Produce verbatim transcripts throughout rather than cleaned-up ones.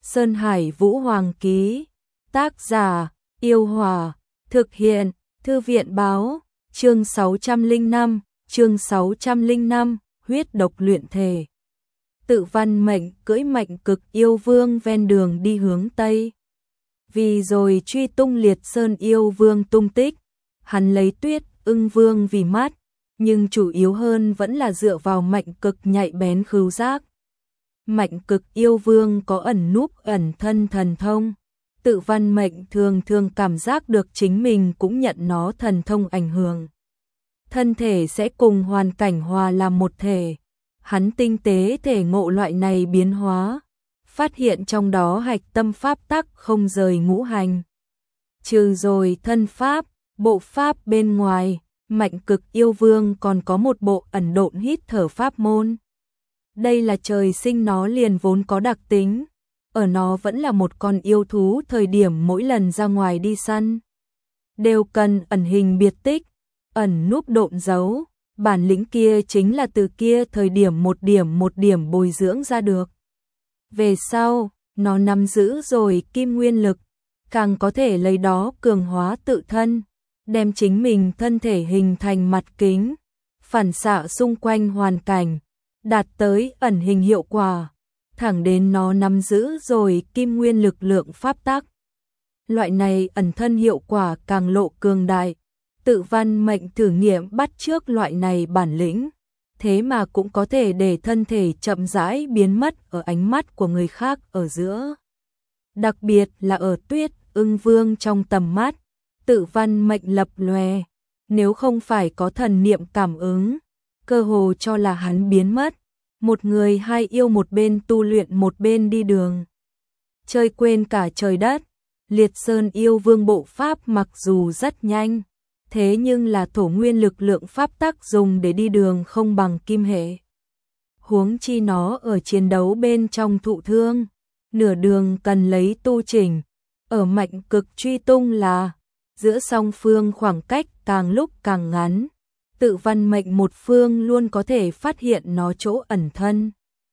Sơn Hải Vũ Hoàng ký. Tác giả: Yêu Hòa. Thực hiện: Thư viện báo. Chương sáu trăm lẻ năm, chương sáu trăm lẻ năm, huyết độc luyện thể. Tự Văn Mệnh cưỡi Mệnh Cực Yêu Vương ven đường đi hướng Tây. Vì rồi truy tung Liệt Sơn Yêu Vương tung tích, hắn lấy Tuyết Ưng Vương vì mắt, nhưng chủ yếu hơn vẫn là dựa vào Mệnh Cực nhạy bén khứu giác. Mệnh Cực Yêu Vương có ẩn núp ẩn thân thần thông. Tự Văn Mệnh thường thường cảm giác được chính mình cũng nhận nó thần thông ảnh hưởng. Thân thể sẽ cùng hoàn cảnh hòa làm một thể. Hắn tinh tế thể ngộ loại này biến hóa, phát hiện trong đó hạch tâm pháp tắc không rời ngũ hành. Trừ rồi thân pháp, bộ pháp bên ngoài, Mệnh Cực Yêu Vương còn có một bộ ẩn độn hít thở pháp môn. Đây là trời sinh nó liền vốn có đặc tính. Ở nó vẫn là một con yêu thú thời điểm mỗi lần ra ngoài đi săn, đều cần ẩn hình biệt tích, ẩn núp độn giấu. Bản lĩnh kia chính là từ kia thời điểm một điểm một điểm bồi dưỡng ra được. Về sau, nó nắm giữ rồi kim nguyên lực, càng có thể lấy đó cường hóa tự thân, đem chính mình thân thể hình thành mặt kính, phản xạ xung quanh hoàn cảnh, đạt tới ẩn hình hiệu quả, thẳng đến nó nắm giữ rồi kim nguyên lực lượng pháp tắc. Loại này ẩn thân hiệu quả càng lộ cường đại. Tự Văn Mệnh thử nghiệm bắt chước loại này bản lĩnh, thế mà cũng có thể để thân thể chậm rãi biến mất ở ánh mắt của người khác ở giữa. Đặc biệt là ở Tuyết Ưng Vương trong tầm mắt, Tự Văn Mệnh lập lòe, nếu không phải có thần niệm cảm ứng, cơ hồ cho là hắn biến mất. Một người hai yêu một bên tu luyện một bên đi đường, chơi quên cả trời đất. Liệt Sơn Yêu Vương bộ pháp mặc dù rất nhanh, thế nhưng là thổ nguyên lực lượng pháp tắc dùng để đi đường không bằng kim hệ. Huống chi nó ở chiến đấu bên trong thụ thương, nửa đường cần lấy tu chỉnh. Ở Mệnh Cực truy tung là giữa song phương khoảng cách càng lúc càng ngắn, Tự Văn Mệnh một phương luôn có thể phát hiện nó chỗ ẩn thân.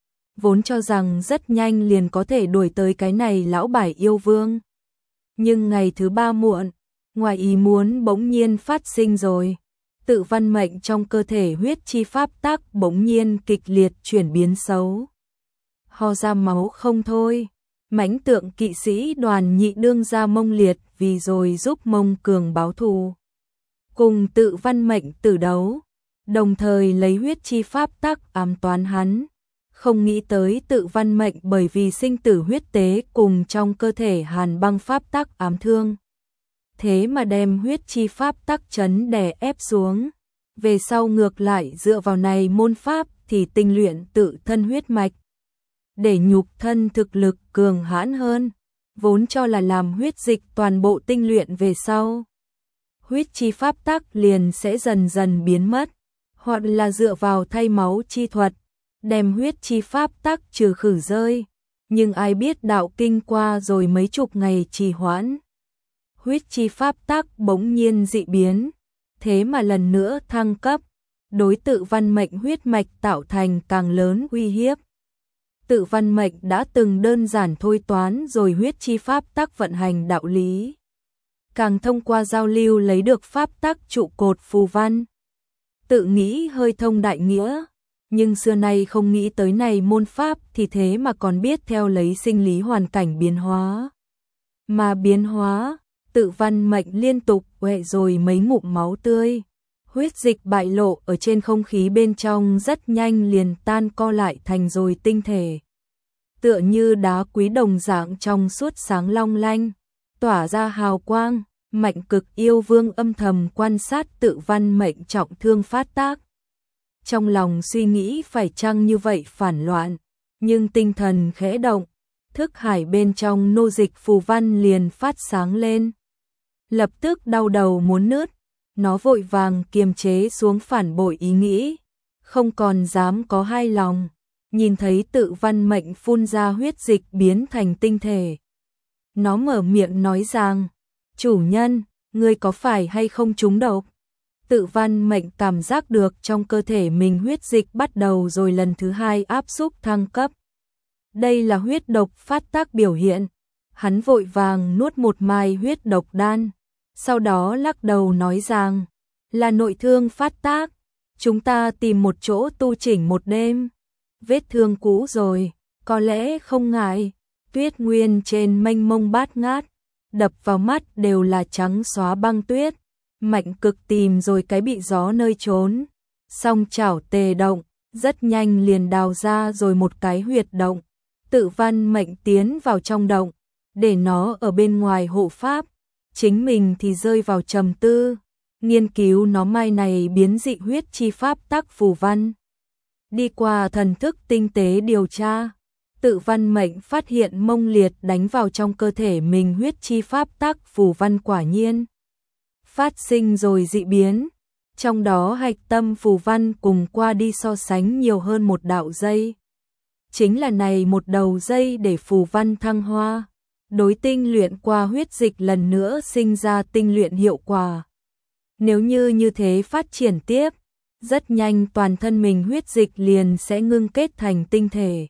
Vốn cho rằng rất nhanh liền có thể đuổi tới cái này lão bài yêu vương. Nhưng ngày thứ ba muộn, ngoài ý muốn bỗng nhiên phát sinh rồi. Tự Văn Mệnh trong cơ thể huyết chi pháp tắc bỗng nhiên kịch liệt chuyển biến xấu. Ho ra máu không thôi. Mãnh Tượng kỵ sĩ Đoàn Nhị đương ra Mông Liệt vì rồi giúp Mông Cường báo thù, cùng Tự Văn Mệnh tử đấu, đồng thời lấy huyết chi pháp tắc ám toán hắn. Không nghĩ tới Tự Văn Mệnh bởi vì sinh tử huyết tế cùng trong cơ thể hàn băng pháp tắc ám thương, thế mà đem huyết chi pháp tắc chấn đè ép xuống. Về sau ngược lại dựa vào này môn pháp thì tinh luyện tự thân huyết mạch, để nhục thân thực lực cường hãn hơn. Vốn cho là làm huyết dịch toàn bộ tinh luyện về sau, huyết chi pháp tắc liền sẽ dần dần biến mất, hoặc là dựa vào thay máu chi thuật, đem huyết chi pháp tắc trừ khử rơi. Nhưng ai biết đạo kinh qua rồi mấy chục ngày trì hoãn, huyết chi pháp tắc bỗng nhiên dị biến, thế mà lần nữa thăng cấp, đối Tự Văn Mệnh huyết mạch tạo thành càng lớn uy hiếp. Tự Văn Mệnh đã từng đơn giản thôi toán rồi huyết chi pháp tắc vận hành đạo lý, càng thông qua giao lưu lấy được pháp tắc trụ cột phù văn, tự nghĩ hơi thông đại nghĩa. Nhưng xưa nay không nghĩ tới này môn pháp thì thế mà còn biết theo lấy sinh lý hoàn cảnh biến hóa. Mà biến hóa, Tự Văn Mệnh liên tục quẹ rồi mấy ngụm máu tươi. Huyết dịch bại lộ ở trên không khí bên trong rất nhanh liền tan co lại thành rồi tinh thể. Tựa như đá quý đồng dạng trong suốt sáng long lanh, tỏa ra hào quang. Mệnh Cực Yêu Vương âm thầm quan sát Tự Văn Mệnh trọng thương phát tác. Trong lòng suy nghĩ phải chăng như vậy phản loạn, nhưng tinh thần khẽ động, thức hải bên trong nô dịch phù văn liền phát sáng lên. Lập tức đau đầu muốn nứt, nó vội vàng kiềm chế xuống phản bội ý nghĩ, không còn dám có hai lòng. Nhìn thấy Tự Văn Mệnh phun ra huyết dịch biến thành tinh thể, nó mở miệng nói rằng: chủ nhân, ngươi có phải hay không trúng độc? Tự Văn Mệnh cảm giác được trong cơ thể mình huyết dịch bắt đầu rồi lần thứ hai áp xúc thăng cấp. Đây là huyết độc phát tác biểu hiện. Hắn vội vàng nuốt một mai huyết độc đan, sau đó lắc đầu nói rằng, là nội thương phát tác, chúng ta tìm một chỗ tu chỉnh một đêm. Vết thương cũ rồi, có lẽ không ngại. Tuyết nguyên trên mênh mông bát ngát, đập vào mắt đều là trắng xóa băng tuyết. Mạnh Cực tìm rồi cái bị gió nơi trốn, song chảo tề động, rất nhanh liền đào ra rồi một cái huyệt động. Tự Văn Mệnh tiến vào trong động, để nó ở bên ngoài hộ pháp, chính mình thì rơi vào trầm tư, nghiên cứu nó mai này biến dị huyết chi pháp tác phù văn. Đi qua thần thức tinh tế điều tra, Tự Văn Mệnh phát hiện mông liệt đánh vào trong cơ thể mình huyết chi pháp tác phù văn quả nhiên phát sinh rồi dị biến, trong đó hạch tâm phù văn cùng qua đi so sánh nhiều hơn một đạo dây. Chính là này một đầu dây để phù văn thăng hoa, đối tinh luyện qua huyết dịch lần nữa sinh ra tinh luyện hiệu quả. Nếu như như thế phát triển tiếp, rất nhanh toàn thân mình huyết dịch liền sẽ ngưng kết thành tinh thể.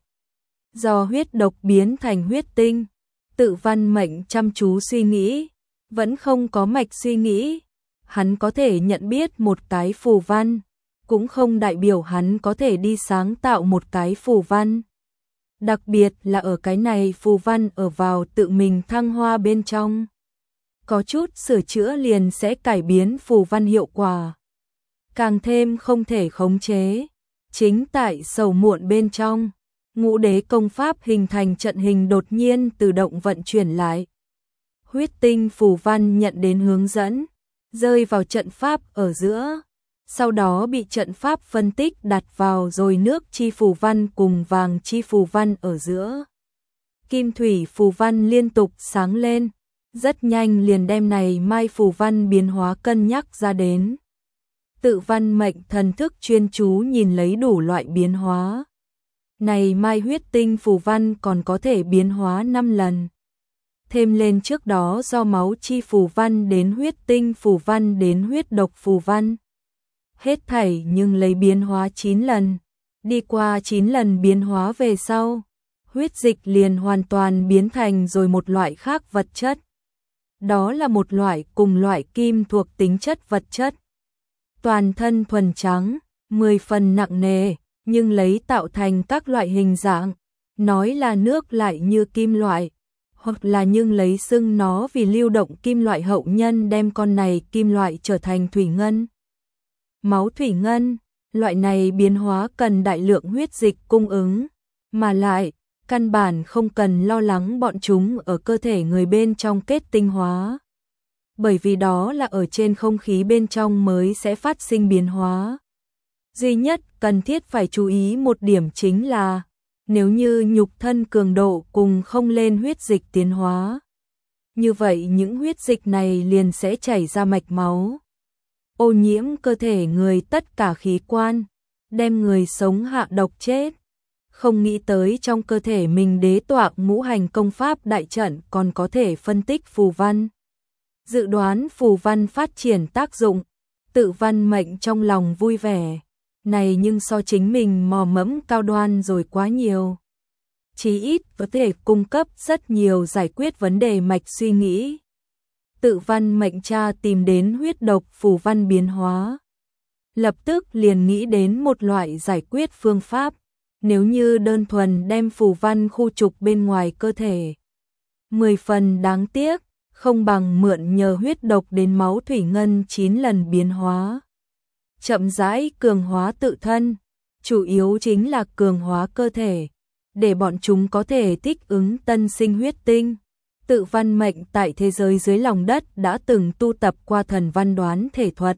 Do huyết độc biến thành huyết tinh, Tự Văn Mệnh chăm chú suy nghĩ, vẫn không có mạch suy nghĩ. Hắn có thể nhận biết một cái phù văn, cũng không đại biểu hắn có thể đi sáng tạo một cái phù văn. Đặc biệt là ở cái này phù văn ở vào tự mình thăng hoa bên trong. Có chút sửa chữa liền sẽ cải biến phù văn hiệu quả. Càng thêm không thể khống chế. Chính tại sầu muộn bên trong, Ngũ Đế công pháp hình thành trận hình đột nhiên tự động vận chuyển lại. Huyết tinh phù văn nhận đến hướng dẫn, rơi vào trận pháp ở giữa, sau đó bị trận pháp phân tích đặt vào rồi nước chi phù văn cùng vàng chi phù văn ở giữa. Kim thủy phù văn liên tục sáng lên, rất nhanh liền đem này mai phù văn biến hóa cân nhắc ra đến. Tự Văn Mệnh thần thức chuyên chú nhìn lấy đủ loại biến hóa. Này mai huyết tinh phù văn còn có thể biến hóa năm lần. Thêm lên trước đó do máu chi phù văn đến huyết tinh phù văn đến huyết độc phù văn. Hết thảy nhưng lấy biến hóa chín lần. Đi qua chín lần biến hóa về sau, huyết dịch liền hoàn toàn biến thành rồi một loại khác vật chất. Đó là một loại cùng loại kim thuộc tính chất vật chất. Toàn thân thuần trắng, mười phần nặng nề, nhưng lấy tạo thành các loại hình dạng. Nói là nước lại như kim loại, hoặc là nhưng lấy xưng nó vì lưu động kim loại hậu nhân đem con này kim loại trở thành thủy ngân. Máu thủy ngân, loại này biến hóa cần đại lượng huyết dịch cung ứng, mà lại, căn bản không cần lo lắng bọn chúng ở cơ thể người bên trong kết tinh hóa. Bởi vì đó là ở trên không khí bên trong mới sẽ phát sinh biến hóa. Duy nhất cần thiết phải chú ý một điểm chính là, nếu như nhục thân cường độ cùng không lên huyết dịch tiến hóa, như vậy những huyết dịch này liền sẽ chảy ra mạch máu, ô nhiễm cơ thể người tất cả khí quan, đem người sống hạ độc chết. Không nghĩ tới trong cơ thể mình đế tọa ngũ hành công pháp đại trận còn có thể phân tích phù văn. Dự đoán phù văn phát triển tác dụng, Tự Văn Mệnh trong lòng vui vẻ. Này nhưng so chính mình mò mẫm cao đoan rồi quá nhiều. Chí ít có thể cung cấp rất nhiều giải quyết vấn đề mạch suy nghĩ. Tự Văn Mệnh tra tìm đến huyết độc phù văn biến hóa. Lập tức liền nghĩ đến một loại giải quyết phương pháp. Nếu như đơn thuần đem phù văn khu trục bên ngoài cơ thể, mười phần đáng tiếc, không bằng mượn nhờ huyết độc đến máu thủy ngân chín lần biến hóa. Chậm rãi cường hóa tự thân, chủ yếu chính là cường hóa cơ thể, để bọn chúng có thể thích ứng tân sinh huyết tinh. Tự Văn Mệnh tại thế giới dưới lòng đất đã từng tu tập qua thần văn đoán thể thuật.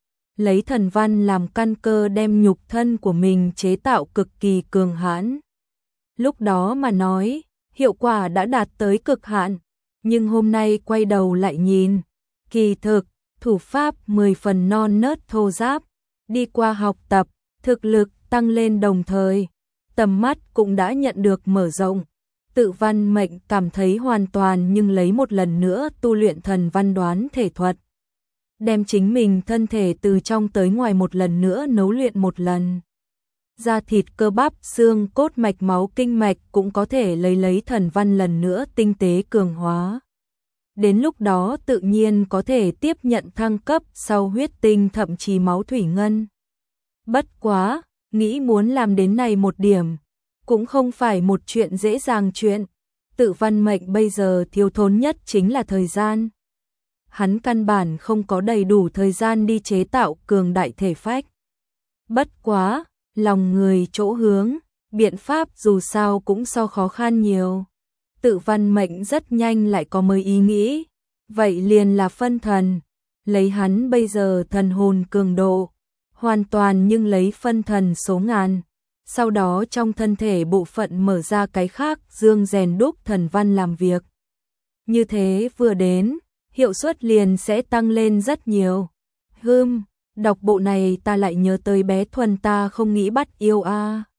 Lấy thần văn làm căn cơ đem nhục thân của mình chế tạo cực kỳ cường hãn. Lúc đó mà nói, hiệu quả đã đạt tới cực hạn, nhưng hôm nay quay đầu lại nhìn, kỳ thực, thủ pháp mười phần non nớt thô ráp, đi qua học tập, thực lực tăng lên đồng thời, tầm mắt cũng đã nhận được mở rộng. Tự Văn Mệnh cảm thấy hoàn toàn nhưng lấy một lần nữa tu luyện thần văn đoán thể thuật. Đem chính mình thân thể từ trong tới ngoài một lần nữa nấu luyện một lần. da thịt cơ bắp, xương cốt, mạch máu, kinh mạch cũng có thể lấy lấy thần văn lần nữa tinh tế cường hóa. Đến lúc đó tự nhiên có thể tiếp nhận thăng cấp sau huyết tinh thậm chí máu thủy ngân. Bất quá, nghĩ muốn làm đến này một điểm, cũng không phải một chuyện dễ dàng chuyện. Tự Văn Mệnh bây giờ thiếu thốn nhất chính là thời gian. Hắn căn bản không có đầy đủ thời gian đi chế tạo cường đại thể phách. Bất quá, lòng người chỗ hướng, biện pháp dù sao cũng so khó khăn nhiều. Tự Văn Mệnh rất nhanh lại có mới ý nghĩ, vậy liền là phân thần, lấy hắn bây giờ thần hồn cường độ, hoàn toàn nhưng lấy phân thần số ngàn, sau đó trong thân thể bộ phận mở ra cái khác dương rèn đúc thần văn làm việc. Như thế vừa đến, hiệu suất liền sẽ tăng lên rất nhiều. Hừm, đọc bộ này ta lại nhớ tới bé Thuần ta không nghĩ bắt yêu a. À.